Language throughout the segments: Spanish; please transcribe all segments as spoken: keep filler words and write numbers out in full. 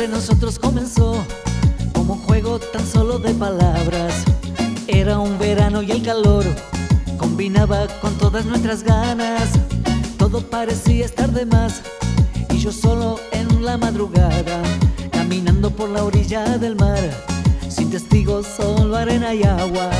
entre nosotros comenzó como un juego tan solo de palabras. Era un verano y el calor combinaba con todas nuestras ganas. Todo parecía estar de más y yo solo en la madrugada, caminando por la orilla del mar, sin testigos, solo arena y agua.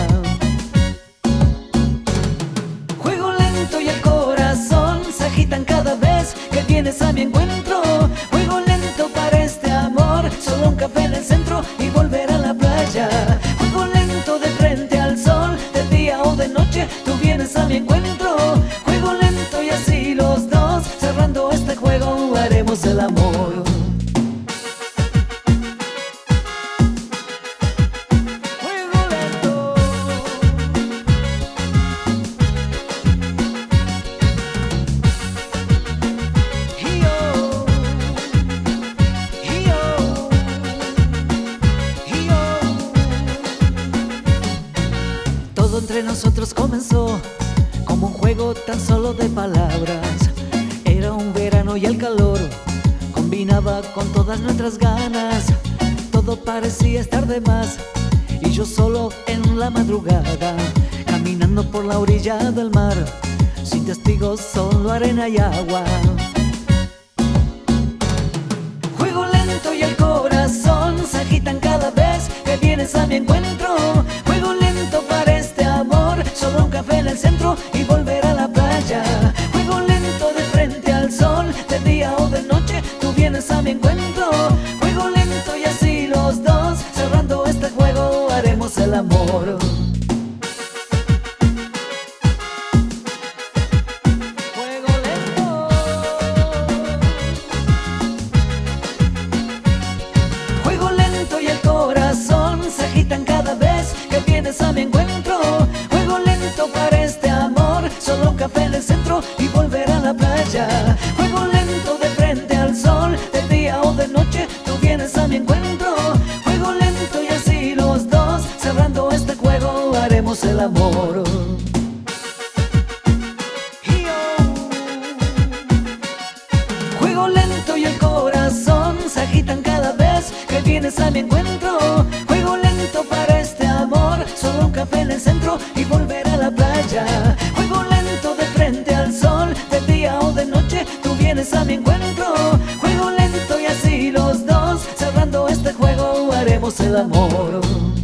Juego lento y el corazón se agitan cada vez que vienes a mi encuentro. Juego lento para este amor, solo un café en el centro y volver a la playa. Juego lento de frente al sol, de día o de noche, tú vienes a mi encuentro. Juego lento y así los dos, cerrando este juego, haremos el amor. Todo entre nosotros comenzó como un juego tan solo de palabras. Era un verano y el calor combinaba con todas nuestras ganas. Todo parecía estar de más y yo solo en la madrugada, caminando por la orilla del mar, sin testigos, solo arena y agua. Juego lento y el corazón se agitan cada vez que vienes a mi encuentro. Juego lento para este amor, solo un café en el centro y volver a la playa. Juego lento de frente al sol, de día o de noche, tú vienes a mi encuentro. Juego lento y así los dos, cerrando este juego, haremos el amor. Juego lento. Juego lento y el corazón se agitan cada vez que vienes a mi encuentro. Juego lento para este amor, solo un café en el centro y volver a la playa. Juego lento de frente al sol, de día o de noche, tú vienes a mi encuentro. Juego lento y así los dos, cerrando este juego, haremos el amor. Juego lento y el corazón se agitan cada vez que vienes a mi encuentro. Juego lento para este amor, solo un café en el centro y volver a la playa. Juego lento de frente al sol, de día o de noche, tú vienes a mi encuentro. Juego lento y así los dos, cerrando este juego, haremos el amor.